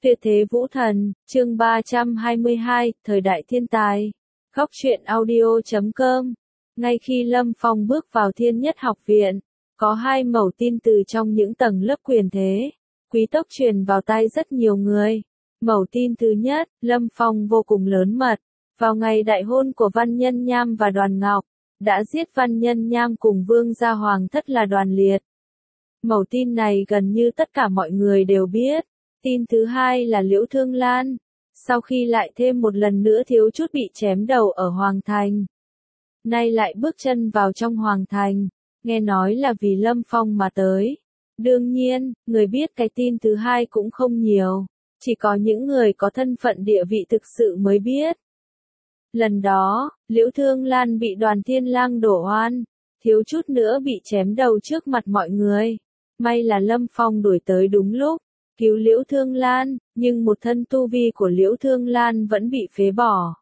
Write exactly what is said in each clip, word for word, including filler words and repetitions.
Tuyệt thế vũ thần, chương ba trăm hai mươi hai, thời đại thiên tài. Góc truyện audio chấm com. Ngay khi Lâm Phong bước vào Thiên Nhất Học Viện, có hai mẩu tin từ trong những tầng lớp quyền thế, quý tộc truyền vào tai rất nhiều người. Mẩu tin thứ nhất, Lâm Phong vô cùng lớn mật, vào ngày đại hôn của Văn Nhân Nham và Đoàn Ngọc, đã giết Văn Nhân Nham cùng Vương gia Hoàng thất là Đoàn Liệt. Mẩu tin này gần như tất cả mọi người đều biết. Tin thứ hai là Liễu Thương Lan, sau khi lại thêm một lần nữa thiếu chút bị chém đầu ở Hoàng Thành. Nay lại bước chân vào trong Hoàng Thành, nghe nói là vì Lâm Phong mà tới. Đương nhiên, người biết cái tin thứ hai cũng không nhiều, chỉ có những người có thân phận địa vị thực sự mới biết. Lần đó, Liễu Thương Lan bị Đoàn Thiên Lang đổ oan, thiếu chút nữa bị chém đầu trước mặt mọi người. May là Lâm Phong đuổi tới đúng lúc, cứu Liễu Thương Lan, nhưng một thân tu vi của Liễu Thương Lan vẫn bị phế bỏ.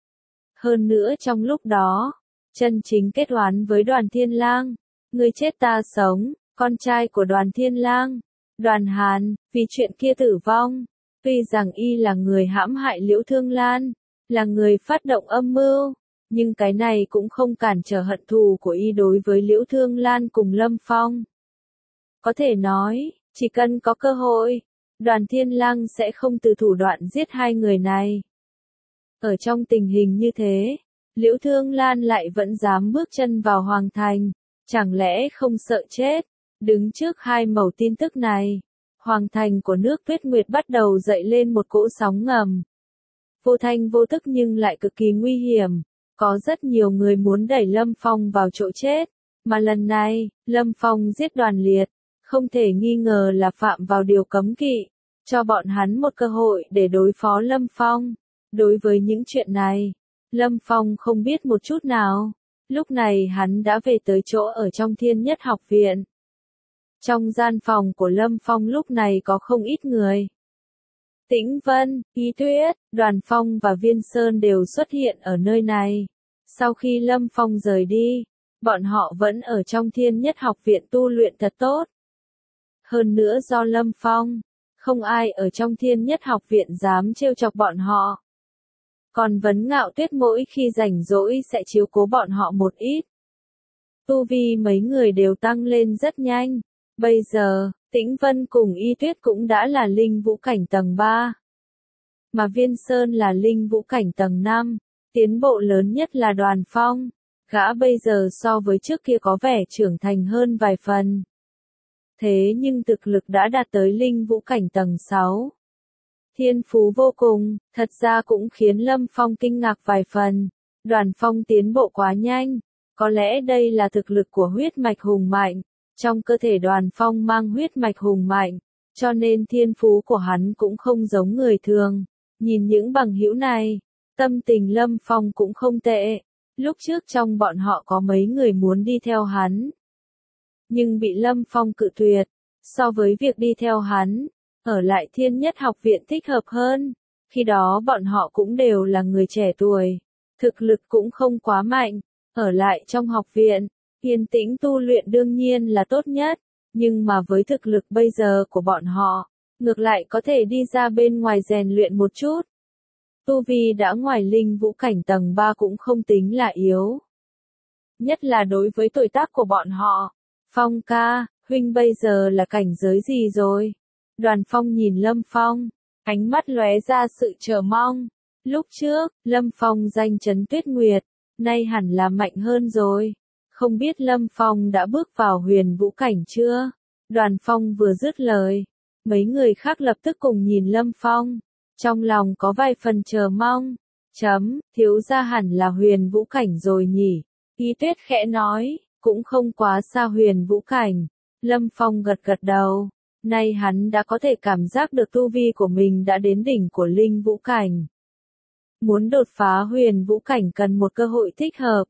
Hơn nữa trong lúc đó, chân chính kết oán với Đoàn Thiên Lang, người chết ta sống, con trai của Đoàn Thiên Lang, Đoàn Hàn, vì chuyện kia tử vong. Tuy rằng y là người hãm hại Liễu Thương Lan, là người phát động âm mưu, nhưng cái này cũng không cản trở hận thù của y đối với Liễu Thương Lan cùng Lâm Phong. Có thể nói, chỉ cần có cơ hội, Đoàn Thiên Lang sẽ không từ thủ đoạn giết hai người này. Ở trong tình hình như thế, Liễu Thương Lan lại vẫn dám bước chân vào Hoàng Thành, chẳng lẽ không sợ chết? Đứng trước hai mẩu tin tức này, Hoàng Thành của nước Tuyết Nguyệt bắt đầu dậy lên một cỗ sóng ngầm. Vô thanh vô tức nhưng lại cực kỳ nguy hiểm, có rất nhiều người muốn đẩy Lâm Phong vào chỗ chết, mà lần này, Lâm Phong giết Đoàn Liệt, không thể nghi ngờ là phạm vào điều cấm kỵ, cho bọn hắn một cơ hội để đối phó Lâm Phong. Đối với những chuyện này, Lâm Phong không biết một chút nào. Lúc này hắn đã về tới chỗ ở trong Thiên Nhất Học Viện. Trong gian phòng của Lâm Phong lúc này có không ít người. Tĩnh Vân, Y Tuyết, Đoàn Phong và Viên Sơn đều xuất hiện ở nơi này. Sau khi Lâm Phong rời đi, bọn họ vẫn ở trong Thiên Nhất Học Viện tu luyện thật tốt. Hơn nữa do Lâm Phong, không ai ở trong Thiên Nhất Học Viện dám trêu chọc bọn họ. Còn Vấn Ngạo Tuyết mỗi khi rảnh rỗi sẽ chiếu cố bọn họ một ít. Tu vi mấy người đều tăng lên rất nhanh. Bây giờ, Tĩnh Vân cùng Y Tuyết cũng đã là linh vũ cảnh tầng ba. Mà Viên Sơn là linh vũ cảnh tầng năm. Tiến bộ lớn nhất là Đoàn Phong. Gã bây giờ so với trước kia có vẻ trưởng thành hơn vài phần. Thế nhưng thực lực đã đạt tới linh vũ cảnh tầng sáu. Thiên phú vô cùng, thật ra cũng khiến Lâm Phong kinh ngạc vài phần. Đoàn Phong tiến bộ quá nhanh, có lẽ đây là thực lực của huyết mạch hùng mạnh. Trong cơ thể Đoàn Phong mang huyết mạch hùng mạnh, cho nên thiên phú của hắn cũng không giống người thường. Nhìn những bằng hữu này, tâm tình Lâm Phong cũng không tệ. Lúc trước trong bọn họ có mấy người muốn đi theo hắn, nhưng bị Lâm Phong cự tuyệt. So với việc đi theo hắn, ở lại Thiên Nhất Học Viện thích hợp hơn. Khi đó bọn họ cũng đều là người trẻ tuổi, thực lực cũng không quá mạnh. Ở lại trong học viện, yên tĩnh tu luyện đương nhiên là tốt nhất, nhưng mà với thực lực bây giờ của bọn họ, ngược lại có thể đi ra bên ngoài rèn luyện một chút. Tu vi đã ngoài linh vũ cảnh tầng ba cũng không tính là yếu. Nhất là đối với tuổi tác của bọn họ. Phong ca, huynh bây giờ là cảnh giới gì rồi? Đoàn Phong nhìn Lâm Phong, ánh mắt lóe ra sự chờ mong. Lúc trước, Lâm Phong danh chấn Tuyết Nguyệt, nay hẳn là mạnh hơn rồi. Không biết Lâm Phong đã bước vào huyền vũ cảnh chưa? Đoàn Phong vừa dứt lời, mấy người khác lập tức cùng nhìn Lâm Phong, trong lòng có vài phần chờ mong. Chấm, thiếu gia hẳn là huyền vũ cảnh rồi nhỉ? Y Tuyết khẽ nói, cũng không quá xa huyền vũ cảnh. Lâm Phong gật gật đầu, nay hắn đã có thể cảm giác được tu vi của mình đã đến đỉnh của linh vũ cảnh. Muốn đột phá huyền vũ cảnh cần một cơ hội thích hợp.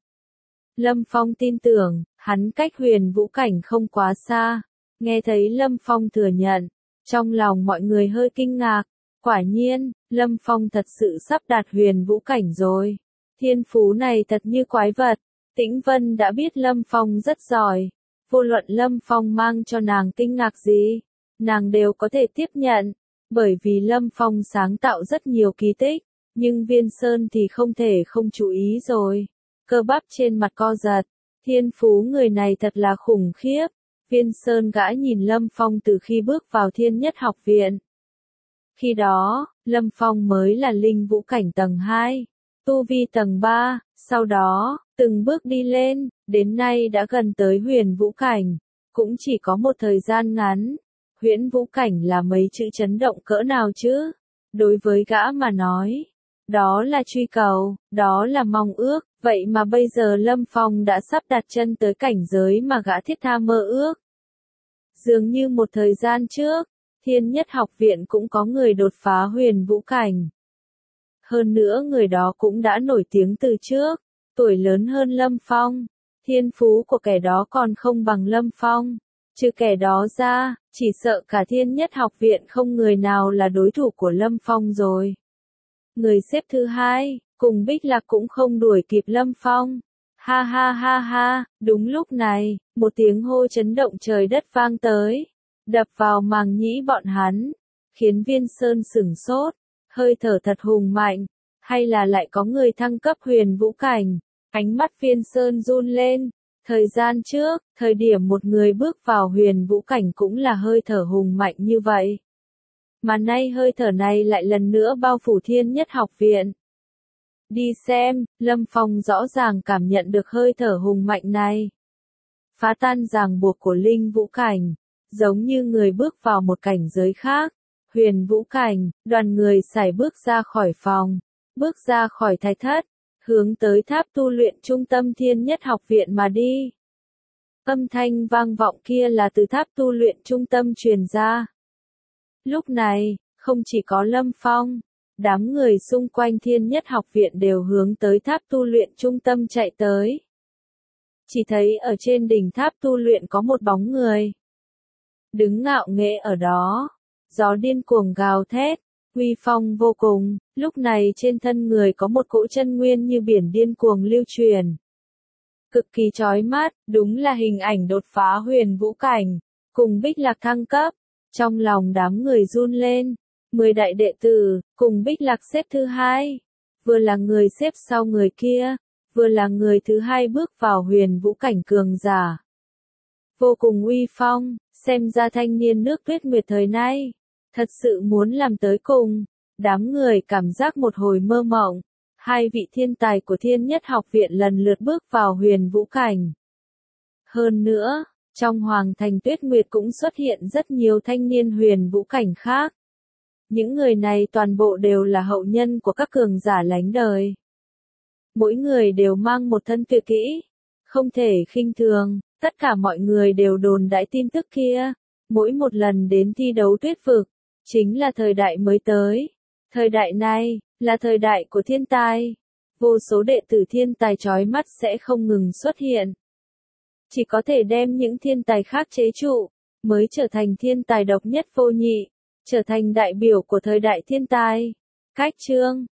Lâm Phong tin tưởng, hắn cách huyền vũ cảnh không quá xa. Nghe thấy Lâm Phong thừa nhận, trong lòng mọi người hơi kinh ngạc. Quả nhiên, Lâm Phong thật sự sắp đạt huyền vũ cảnh rồi. Thiên phú này thật như quái vật. Tĩnh Vân đã biết Lâm Phong rất giỏi. Vô luận Lâm Phong mang cho nàng kinh ngạc gì, nàng đều có thể tiếp nhận. Bởi vì Lâm Phong sáng tạo rất nhiều kỳ tích, nhưng Viên Sơn thì không thể không chú ý rồi. Cơ bắp trên mặt co giật, thiên phú người này thật là khủng khiếp. Viên Sơn gã nhìn Lâm Phong từ khi bước vào Thiên Nhất Học Viện. Khi đó, Lâm Phong mới là linh vũ cảnh tầng hai, tu vi tầng ba, sau đó, từng bước đi lên, đến nay đã gần tới huyền vũ cảnh, cũng chỉ có một thời gian ngắn. Huyễn vũ cảnh là mấy chữ chấn động cỡ nào chứ? Đối với gã mà nói, đó là truy cầu, đó là mong ước, vậy mà bây giờ Lâm Phong đã sắp đặt chân tới cảnh giới mà gã thiết tha mơ ước. Dường như một thời gian trước, Thiên Nhất Học Viện cũng có người đột phá huyền vũ cảnh. Hơn nữa người đó cũng đã nổi tiếng từ trước, tuổi lớn hơn Lâm Phong, thiên phú của kẻ đó còn không bằng Lâm Phong. Trừ kẻ đó ra, chỉ sợ cả Thiên Nhất Học Viện không người nào là đối thủ của Lâm Phong rồi. Người xếp thứ hai, cùng Bích Lạc cũng không đuổi kịp Lâm Phong. Ha ha ha ha, đúng lúc này, một tiếng hô chấn động trời đất vang tới, đập vào màng nhĩ bọn hắn, khiến Viên Sơn sửng sốt, hơi thở thật hùng mạnh, hay là lại có người thăng cấp huyền vũ cảnh, ánh mắt Viên Sơn run lên. Thời gian trước, thời điểm một người bước vào huyền vũ cảnh cũng là hơi thở hùng mạnh như vậy. Mà nay hơi thở này lại lần nữa bao phủ Thiên Nhất Học Viện. Đi xem, Lâm Phong rõ ràng cảm nhận được hơi thở hùng mạnh này. Phá tan ràng buộc của linh vũ cảnh, giống như người bước vào một cảnh giới khác. Huyền vũ cảnh, đoàn người sải bước ra khỏi phòng, bước ra khỏi thạch thất, hướng tới tháp tu luyện trung tâm Thiên Nhất Học Viện mà đi. Âm thanh vang vọng kia là từ tháp tu luyện trung tâm truyền ra. Lúc này, không chỉ có Lâm Phong, đám người xung quanh Thiên Nhất Học Viện đều hướng tới tháp tu luyện trung tâm chạy tới. Chỉ thấy ở trên đỉnh tháp tu luyện có một bóng người. Đứng ngạo nghễ ở đó, gió điên cuồng gào thét, uy phong vô cùng, lúc này trên thân người có một cỗ chân nguyên như biển điên cuồng lưu truyền. Cực kỳ chói mắt, đúng là hình ảnh đột phá huyền vũ cảnh, cùng Bích Lạc thăng cấp, trong lòng đám người run lên. Mười đại đệ tử, cùng Bích Lạc xếp thứ hai, vừa là người xếp sau người kia, vừa là người thứ hai bước vào huyền vũ cảnh cường giả. Vô cùng uy phong, xem ra thanh niên nước Tuyết Nguyệt thời nay, thật sự muốn làm tới cùng. Đám người cảm giác một hồi mơ mộng, hai vị thiên tài của Thiên Nhất Học Viện lần lượt bước vào huyền vũ cảnh. Hơn nữa, trong Hoàng Thành Tuyết Nguyệt cũng xuất hiện rất nhiều thanh niên huyền vũ cảnh khác. Những người này toàn bộ đều là hậu nhân của các cường giả lánh đời. Mỗi người đều mang một thân tuyệt kỹ, không thể khinh thường, tất cả mọi người đều đồn đãi tin tức kia. Mỗi một lần đến thi đấu tuyết vực, chính là thời đại mới tới. Thời đại này, là thời đại của thiên tài. Vô số đệ tử thiên tài chói mắt sẽ không ngừng xuất hiện. Chỉ có thể đem những thiên tài khác chế trụ, mới trở thành thiên tài độc nhất vô nhị, trở thành đại biểu của thời đại thiên tài. Cách chương